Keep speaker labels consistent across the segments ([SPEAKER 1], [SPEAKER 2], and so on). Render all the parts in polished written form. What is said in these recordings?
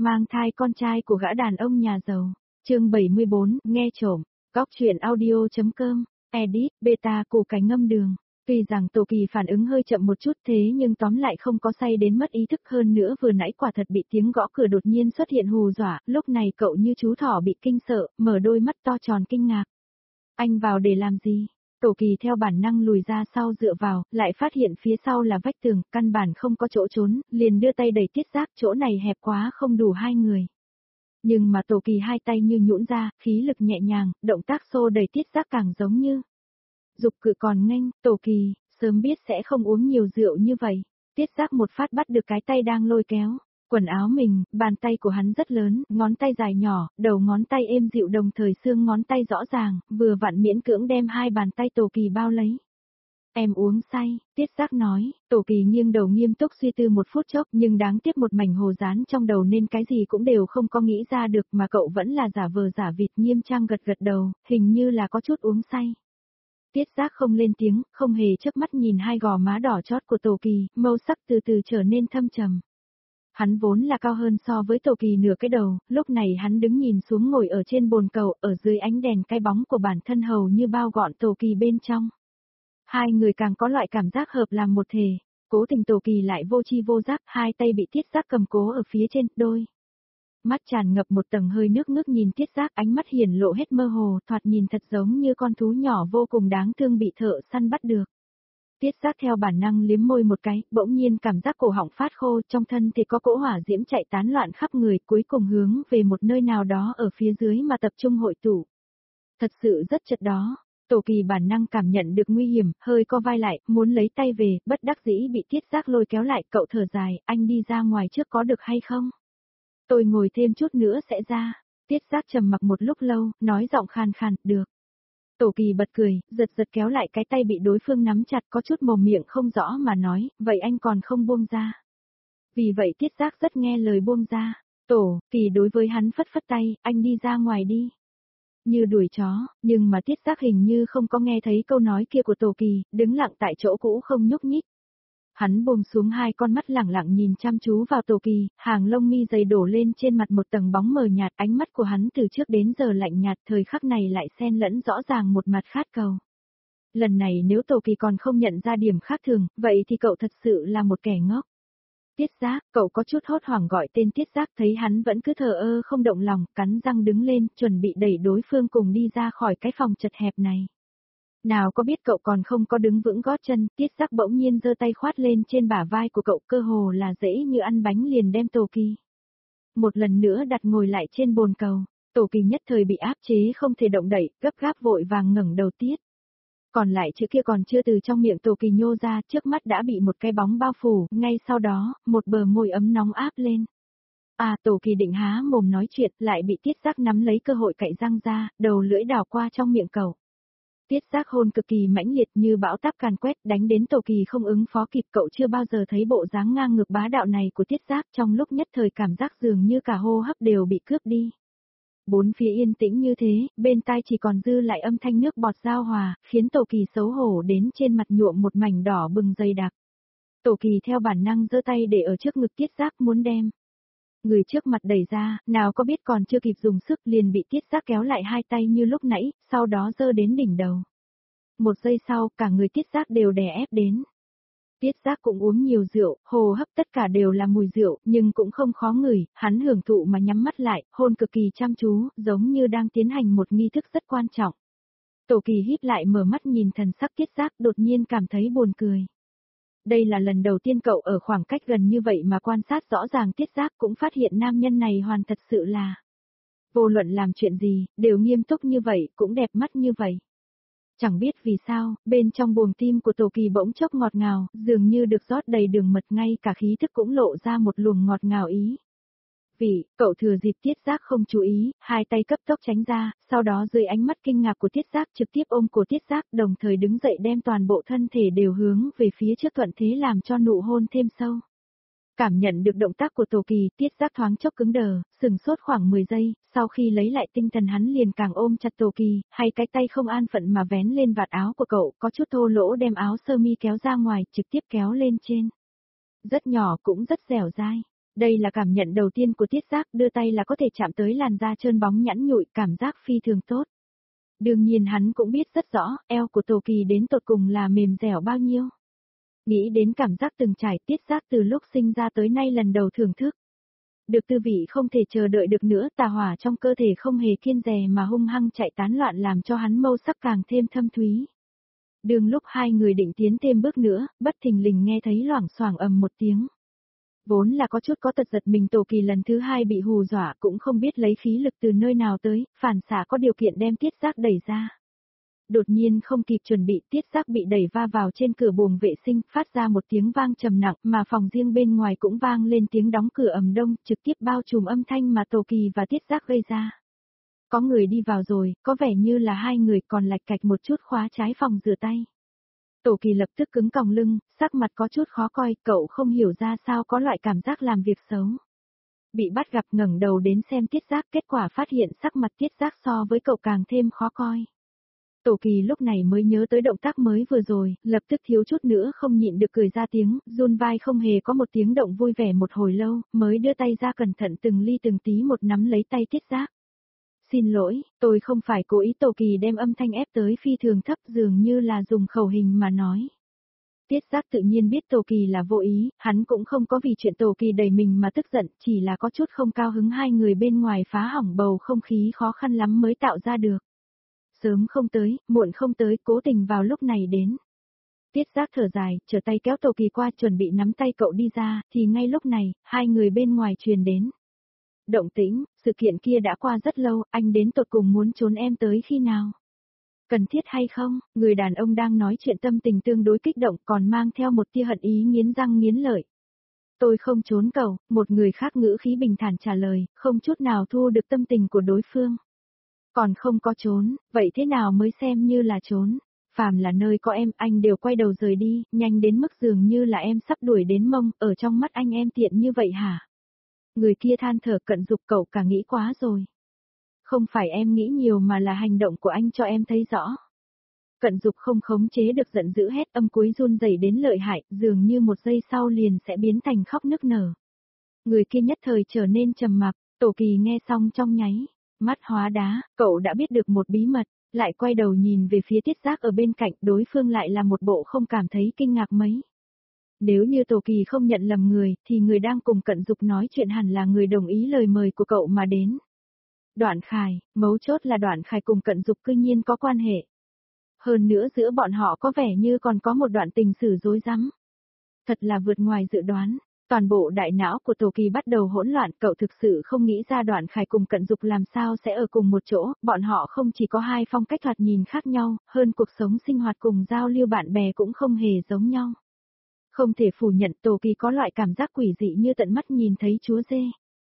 [SPEAKER 1] mang thai con trai của gã đàn ông nhà giàu. Chương 74, nghe trộm. Góc truyện audio.com. Edit, beta củ cải ngâm đường. Tuy rằng Tô Kỳ phản ứng hơi chậm một chút thế nhưng tóm lại không có say đến mất ý thức, hơn nữa vừa nãy quả thật bị tiếng gõ cửa đột nhiên xuất hiện hù dọa, lúc này cậu như chú thỏ bị kinh sợ, mở đôi mắt to tròn kinh ngạc. Anh vào để làm gì? Tô Kỳ theo bản năng lùi ra sau dựa vào, lại phát hiện phía sau là vách tường, căn bản không có chỗ trốn, liền đưa tay đẩy Tiết Giác, chỗ này hẹp quá không đủ hai người. Nhưng mà Tô Kỳ hai tay như nhũn ra, khí lực nhẹ nhàng, động tác xô đẩy Tiết Giác càng giống như dục cự còn nghênh. Tô Kỳ, sớm biết sẽ không uống nhiều rượu như vậy. Tiết Giác một phát bắt được cái tay đang lôi kéo quần áo mình, bàn tay của hắn rất lớn, ngón tay dài nhỏ, đầu ngón tay êm dịu đồng thời xương ngón tay rõ ràng, vừa vặn miễn cưỡng đem hai bàn tay Tô Kỳ bao lấy. Em uống say, Tiết Giác nói. Tô Kỳ nghiêng đầu nghiêm túc suy tư một phút chốc, nhưng đáng tiếc một mảnh hồ dán trong đầu nên cái gì cũng đều không có nghĩ ra được, mà cậu vẫn là giả vờ giả vịt nghiêm trang gật gật đầu, hình như là có chút uống say. Tiết Giác không lên tiếng, không hề chớp mắt nhìn hai gò má đỏ chót của Tô Kỳ, màu sắc từ từ trở nên thâm trầm. Hắn vốn là cao hơn so với Tô Kỳ nửa cái đầu, lúc này hắn đứng nhìn xuống ngồi ở trên bồn cầu, ở dưới ánh đèn cái bóng của bản thân hầu như bao gọn Tô Kỳ bên trong. Hai người càng có loại cảm giác hợp làm một thể, cố tình Tô Kỳ lại vô tri vô giác, hai tay bị Tiết Giác cầm cố ở phía trên, đôi mắt tràn ngập một tầng hơi nước ngước nhìn Tiết Giác, ánh mắt hiển lộ hết mơ hồ, thoạt nhìn thật giống như con thú nhỏ vô cùng đáng thương bị thợ săn bắt được. Tiết Giác theo bản năng liếm môi một cái, bỗng nhiên cảm giác cổ họng phát khô, trong thân thì có cỗ hỏa diễm chạy tán loạn khắp người, cuối cùng hướng về một nơi nào đó ở phía dưới mà tập trung hội tụ. Thật sự rất chật đó. Tô Kỳ bản năng cảm nhận được nguy hiểm, hơi co vai lại, muốn lấy tay về, bất đắc dĩ bị Tiết Giác lôi kéo lại, cậu thở dài, anh đi ra ngoài trước có được hay không? Tôi ngồi thêm chút nữa sẽ ra. Tiết Giác trầm mặc một lúc lâu, nói giọng khàn khàn, được. Tô Kỳ bật cười, giật giật kéo lại cái tay bị đối phương nắm chặt, có chút mồm miệng không rõ mà nói, vậy anh còn không buông ra. Vì vậy Tiết Giác rất nghe lời buông ra. Tô Kỳ đối với hắn phất phất tay, anh đi ra ngoài đi. Như đuổi chó, nhưng mà Tiết Giác hình như không có nghe thấy câu nói kia của Tô Kỳ, đứng lặng tại chỗ cũ không nhúc nhích. Hắn buông xuống hai con mắt lẳng lặng nhìn chăm chú vào Tô Kỳ, hàng lông mi dày đổ lên trên mặt một tầng bóng mờ nhạt, ánh mắt của hắn từ trước đến giờ lạnh nhạt, thời khắc này lại xen lẫn rõ ràng một mặt khát cầu. Lần này nếu Tô Kỳ còn không nhận ra điểm khác thường, vậy thì cậu thật sự là một kẻ ngốc. Tiết Giác, cậu có chút hốt hoảng gọi tên Tiết Giác, thấy hắn vẫn cứ thờ ơ không động lòng, cắn răng đứng lên, chuẩn bị đẩy đối phương cùng đi ra khỏi cái phòng chật hẹp này. Nào có biết cậu còn không có đứng vững gót chân, Tiết Giác bỗng nhiên giơ tay khoát lên trên bả vai của cậu, cơ hồ là dễ như ăn bánh liền đem Tô Kỳ một lần nữa đặt ngồi lại trên bồn cầu. Tô Kỳ nhất thời bị áp chế không thể động đậy, gấp gáp vội vàng ngẩng đầu Tiết. Còn lại chữ kia còn chưa từ trong miệng Tô Kỳ nhô ra, trước mắt đã bị một cái bóng bao phủ, ngay sau đó, một bờ môi ấm nóng áp lên. Tô Kỳ định há mồm nói chuyện, lại bị Tiết Giác nắm lấy cơ hội cạy răng ra, đầu lưỡi đảo qua trong miệng cậu. Tiết Giác hôn cực kỳ mãnh liệt như bão táp càn quét, đánh đến Tô Kỳ không ứng phó kịp, cậu chưa bao giờ thấy bộ dáng ngang ngược bá đạo này của Tiết Giác, trong lúc nhất thời cảm giác dường như cả hô hấp đều bị cướp đi. Bốn phía yên tĩnh như thế, bên tai chỉ còn dư lại âm thanh nước bọt giao hòa, khiến Tô Kỳ xấu hổ đến trên mặt nhuộm một mảnh đỏ bừng dày đặc. Tô Kỳ theo bản năng giơ tay để ở trước ngực Tiết Giác muốn đem người trước mặt đẩy ra, nào có biết còn chưa kịp dùng sức liền bị Tiết Giác kéo lại hai tay như lúc nãy, sau đó giơ đến đỉnh đầu. Một giây sau, cả người Tiết Giác đều đè ép đến. Tiết Giác cũng uống nhiều rượu, hô hấp tất cả đều là mùi rượu, nhưng cũng không khó ngửi, hắn hưởng thụ mà nhắm mắt lại, hôn cực kỳ chăm chú, giống như đang tiến hành một nghi thức rất quan trọng. Tô Kỳ híp lại mở mắt nhìn thần sắc Tiết Giác, đột nhiên cảm thấy buồn cười. Đây là lần đầu tiên cậu ở khoảng cách gần như vậy mà quan sát rõ ràng Tiết Giác, cũng phát hiện nam nhân này hoàn thật sự là vô luận làm chuyện gì, đều nghiêm túc như vậy, cũng đẹp mắt như vậy. Chẳng biết vì sao, bên trong buồng tim của Tô Kỳ bỗng chốc ngọt ngào, dường như được rót đầy đường mật, ngay cả khí thức cũng lộ ra một luồng ngọt ngào ý. Cậu thừa dịp Tiết Giác không chú ý, hai tay cấp tốc tránh ra, sau đó dưới ánh mắt kinh ngạc của Tiết Giác trực tiếp ôm cổ Tiết Giác, đồng thời đứng dậy đem toàn bộ thân thể đều hướng về phía trước thuận thế làm cho nụ hôn thêm sâu. Cảm nhận được động tác của Tô Kỳ, Tiết Giác thoáng chốc cứng đờ, sừng sốt khoảng 10 giây, sau khi lấy lại tinh thần hắn liền càng ôm chặt Tô Kỳ, hay cái tay không an phận mà vén lên vạt áo của cậu, có chút thô lỗ đem áo sơ mi kéo ra ngoài, trực tiếp kéo lên trên. Rất nhỏ cũng rất dẻo dai. Đây là cảm nhận đầu tiên của Tiết Giác, đưa tay là có thể chạm tới làn da trơn bóng nhẵn nhụi, cảm giác phi thường tốt. Đương nhiên hắn cũng biết rất rõ, eo của Tô Kỳ đến tột cùng là mềm dẻo bao nhiêu. Nghĩ đến cảm giác từng trải, Tiết Giác từ lúc sinh ra tới nay lần đầu thưởng thức. Được tư vị không thể chờ đợi được nữa, tà hỏa trong cơ thể không hề kiêng dè mà hung hăng chạy tán loạn làm cho hắn mâu sắc càng thêm thâm thúy. Đường lúc hai người định tiến thêm bước nữa, bất thình lình nghe thấy loảng xoảng ầm một tiếng. Vốn là có chút có tật giật mình, Tô Kỳ lần thứ hai bị hù dọa, cũng không biết lấy khí lực từ nơi nào tới, phản xạ có điều kiện đem Tiết Giác đẩy ra. Đột nhiên không kịp chuẩn bị, Tiết Giác bị đẩy va vào trên cửa buồng vệ sinh, phát ra một tiếng vang trầm nặng, mà phòng riêng bên ngoài cũng vang lên tiếng đóng cửa ầm đông, trực tiếp bao trùm âm thanh mà Tô Kỳ và Tiết Giác gây ra. Có người đi vào rồi, có vẻ như là hai người, còn lạch cạch một chút khóa trái phòng rửa tay. Tô Kỳ lập tức cứng còng lưng, sắc mặt có chút khó coi, cậu không hiểu ra sao có loại cảm giác làm việc xấu. Bị bắt gặp ngẩng đầu đến xem Tiết Giác, kết quả phát hiện sắc mặt Tiết Giác so với cậu càng thêm khó coi. Tô Kỳ lúc này mới nhớ tới động tác mới vừa rồi, lập tức thiếu chút nữa không nhịn được cười ra tiếng, run vai không hề có một tiếng động, vui vẻ một hồi lâu, mới đưa tay ra cẩn thận từng ly từng tí một nắm lấy tay Tiết Giác. Xin lỗi, tôi không phải cố ý. Tô Kỳ đem âm thanh ép tới phi thường thấp, dường như là dùng khẩu hình mà nói. Tiết Giác tự nhiên biết Tô Kỳ là vô ý, hắn cũng không có vì chuyện Tô Kỳ đẩy mình mà tức giận, chỉ là có chút không cao hứng hai người bên ngoài phá hỏng bầu không khí khó khăn lắm mới tạo ra được. Sớm không tới, muộn không tới, cố tình vào lúc này đến. Tiết Giác thở dài, trở tay kéo Tô Kỳ qua chuẩn bị nắm tay cậu đi ra, thì ngay lúc này, hai người bên ngoài truyền đến. Động tĩnh, sự kiện kia đã qua rất lâu, anh đến tột cùng muốn trốn em tới khi nào? Cần thiết hay không? Người đàn ông đang nói chuyện tâm tình tương đối kích động, còn mang theo một tia hận ý nghiến răng nghiến lợi. Tôi không trốn cậu, một người khác ngữ khí bình thản trả lời, không chút nào thu được tâm tình của đối phương. Còn không có trốn, vậy thế nào mới xem như là trốn? Phàm là nơi có em, anh đều quay đầu rời đi, nhanh đến mức dường như là em sắp đuổi đến mông, ở trong mắt anh em tiện như vậy hả? Người kia than thở, Cận Dục, cậu cả nghĩ quá rồi. Không phải em nghĩ nhiều mà là hành động của anh cho em thấy rõ. Cận Dục không khống chế được giận dữ hét, âm cuối run rẩy đến lợi hại, dường như một giây sau liền sẽ biến thành khóc nức nở. Người kia nhất thời trở nên trầm mặc, Tô Kỳ nghe xong trong nháy, mắt hóa đá, cậu đã biết được một bí mật, lại quay đầu nhìn về phía Tiết Giác ở bên cạnh, đối phương lại là một bộ không cảm thấy kinh ngạc mấy. Nếu như Tô Kỳ không nhận lầm người, thì người đang cùng Cận Dục nói chuyện hẳn là người đồng ý lời mời của cậu mà đến. Đoạn Khải, mấu chốt là Đoạn Khải cùng Cận Dục cư nhiên có quan hệ. Hơn nữa giữa bọn họ có vẻ như còn có một đoạn tình sử rối rắm. Thật là vượt ngoài dự đoán. Toàn bộ đại não của Tô Kỳ bắt đầu hỗn loạn, cậu thực sự không nghĩ ra Đoạn Khải cùng Cận Dục làm sao sẽ ở cùng một chỗ, bọn họ không chỉ có hai phong cách thoạt nhìn khác nhau, hơn cuộc sống sinh hoạt cùng giao lưu bạn bè cũng không hề giống nhau. Không thể phủ nhận, Tô Kỳ có loại cảm giác quỷ dị như tận mắt nhìn thấy Chúa Dê.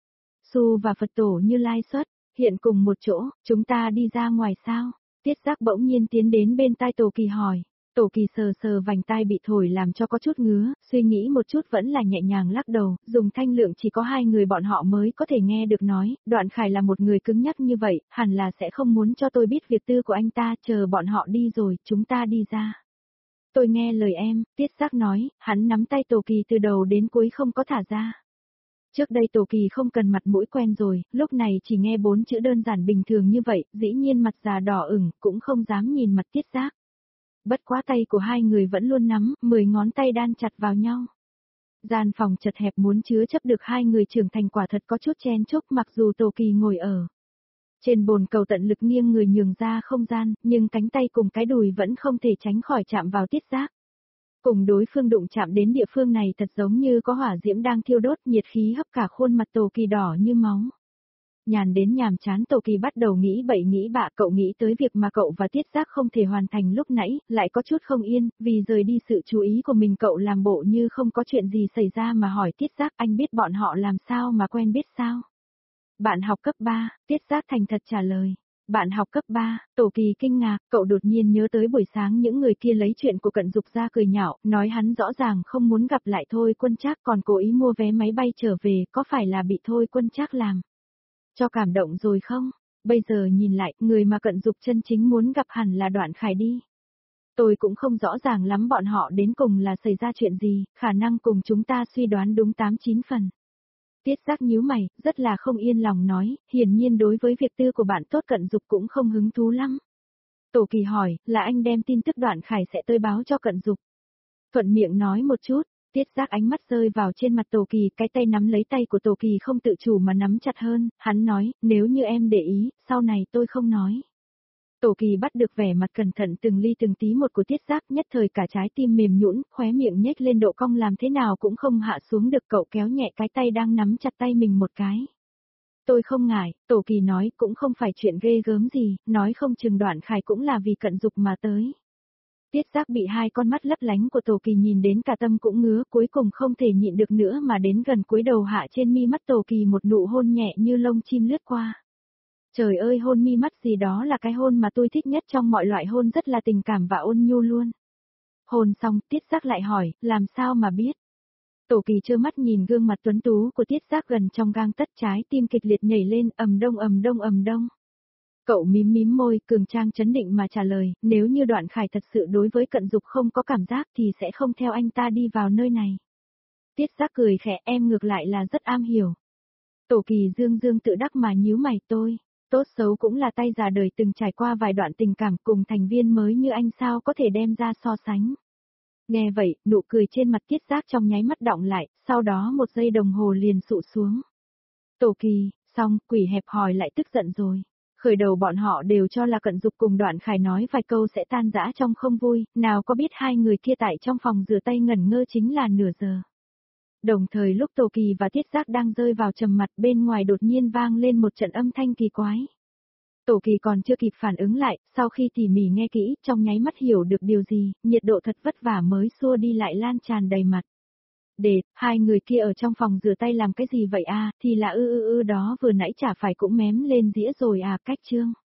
[SPEAKER 1] Su và Phật Tổ Như Lai xuất, hiện cùng một chỗ, chúng ta đi ra ngoài sao? Tiết Giác bỗng nhiên tiến đến bên tai Tô Kỳ hỏi. Tô Kỳ sờ sờ vành tai bị thổi làm cho có chút ngứa, suy nghĩ một chút vẫn là nhẹ nhàng lắc đầu, dùng thanh lượng chỉ có hai người bọn họ mới có thể nghe được nói, Đoạn Khải là một người cứng nhắc như vậy, hẳn là sẽ không muốn cho tôi biết việc tư của anh ta, chờ bọn họ đi rồi, chúng ta đi ra. Tôi nghe lời em, Tiết Giác nói, hắn nắm tay Tô Kỳ từ đầu đến cuối không có thả ra. Trước đây Tô Kỳ không cần mặt mũi quen rồi, lúc này chỉ nghe 4 chữ đơn giản bình thường như vậy, dĩ nhiên mặt già đỏ ửng, cũng không dám nhìn mặt Tiết Giác. Bất quá tay của hai người vẫn luôn nắm, 10 ngón tay đan chặt vào nhau. Gian phòng chật hẹp muốn chứa chấp được hai người trưởng thành quả thật có chút chen chúc, mặc dù Tô Kỳ ngồi ở trên bồn cầu tận lực nghiêng người nhường ra không gian, nhưng cánh tay cùng cái đùi vẫn không thể tránh khỏi chạm vào Tiết Giác. Cùng đối phương đụng chạm đến địa phương này thật giống như có hỏa diễm đang thiêu đốt, nhiệt khí hấp cả khuôn mặt Tô Kỳ đỏ như máu. Nhàn đến nhàm chán, Tô Kỳ bắt đầu nghĩ bậy nghĩ bạ, cậu nghĩ tới việc mà cậu và Tiết Giác không thể hoàn thành lúc nãy, lại có chút không yên, vì rời đi sự chú ý của mình cậu làm bộ như không có chuyện gì xảy ra mà hỏi Tiết Giác, anh biết bọn họ làm sao mà quen biết sao? Bạn học cấp 3, Tiết Giác thành thật trả lời. Bạn học cấp 3, Tô Kỳ kinh ngạc, cậu đột nhiên nhớ tới buổi sáng những người kia lấy chuyện của Cận Dục ra cười nhạo, nói hắn rõ ràng không muốn gặp lại Thôi Quân Trác còn cố ý mua vé máy bay trở về, có phải là bị Thôi Quân Trác làm cho cảm động rồi không? Bây giờ nhìn lại, người mà Cận Dục chân chính muốn gặp hẳn là Đoạn Khải đi. Tôi cũng không rõ ràng lắm bọn họ đến cùng là xảy ra chuyện gì, khả năng cùng chúng ta suy đoán đúng 8-9 phần. Tiết Giác nhíu mày, rất là không yên lòng nói, hiển nhiên đối với việc tư của bạn tốt Cận Dục cũng không hứng thú lắm. Tổ Kỳ hỏi, là anh đem tin tức Đoạn Khải sẽ tới báo cho Cận Dục. Thuận miệng nói một chút, Tiết Giác ánh mắt rơi vào trên mặt Tổ Kỳ, cái tay nắm lấy tay của Tổ Kỳ không tự chủ mà nắm chặt hơn, hắn nói, nếu như em để ý, sau này tôi không nói. Tổ Kỳ bắt được vẻ mặt cẩn thận từng ly từng tí một của Tiết Giác, nhất thời cả trái tim mềm nhũn, khóe miệng nhếch lên độ cong làm thế nào cũng không hạ xuống được, cậu kéo nhẹ cái tay đang nắm chặt tay mình một cái. Tôi không ngại, Tổ Kỳ nói, cũng không phải chuyện ghê gớm gì, nói không chừng Đoạn Khải cũng là vì Cận Dục mà tới. Tiết Giác bị hai con mắt lấp lánh của Tổ Kỳ nhìn đến cả tâm cũng ngứa, cuối cùng không thể nhịn được nữa mà đến gần cúi đầu hạ trên mi mắt Tổ Kỳ một nụ hôn nhẹ như lông chim lướt qua. Trời ơi, hôn mi mắt gì đó là cái hôn mà tôi thích nhất trong mọi loại hôn, rất là tình cảm và ôn nhu luôn. Hôn xong, Tiết Giác lại hỏi, làm sao mà biết? Tổ Kỳ trơ mắt nhìn gương mặt tuấn tú của Tiết Giác gần trong gang tấc, trái tim kịch liệt nhảy lên, ầm đông ầm đông ầm đông. Cậu mím mím môi, cường trang trấn định mà trả lời, nếu như Đoạn Khải thật sự đối với Cận Dục không có cảm giác thì sẽ không theo anh ta đi vào nơi này. Tiết Giác cười khẽ, em ngược lại là rất am hiểu. Tổ Kỳ dương dương tự đắc mà nhíu mày, tôi, tốt xấu cũng là tay già đời từng trải qua vài đoạn tình cảm, cùng thành viên mới như anh sao có thể đem ra so sánh. Nghe vậy, nụ cười trên mặt Tiết Giác trong nháy mắt đọng lại, sau đó một giây đồng hồ liền sụ xuống. Tổ Kỳ, xong, quỷ hẹp hòi lại tức giận rồi. Khởi đầu bọn họ đều cho là Cận Dục cùng Đoạn Khải nói vài câu sẽ tan rã trong không vui, nào có biết hai người kia tại trong phòng rửa tay ngẩn ngơ chính là nửa giờ. Đồng thời lúc Tổ Kỳ và Tiết Giác đang rơi vào trầm mặt, bên ngoài đột nhiên vang lên một trận âm thanh kỳ quái. Tổ Kỳ còn chưa kịp phản ứng lại, sau khi tỉ mỉ nghe kỹ, trong nháy mắt hiểu được điều gì, nhiệt độ thật vất vả mới xua đi lại lan tràn đầy mặt. Hai người kia ở trong phòng rửa tay làm cái gì vậy à, thì là đó vừa nãy chả phải cũng mém lên dĩa rồi à, cách chương.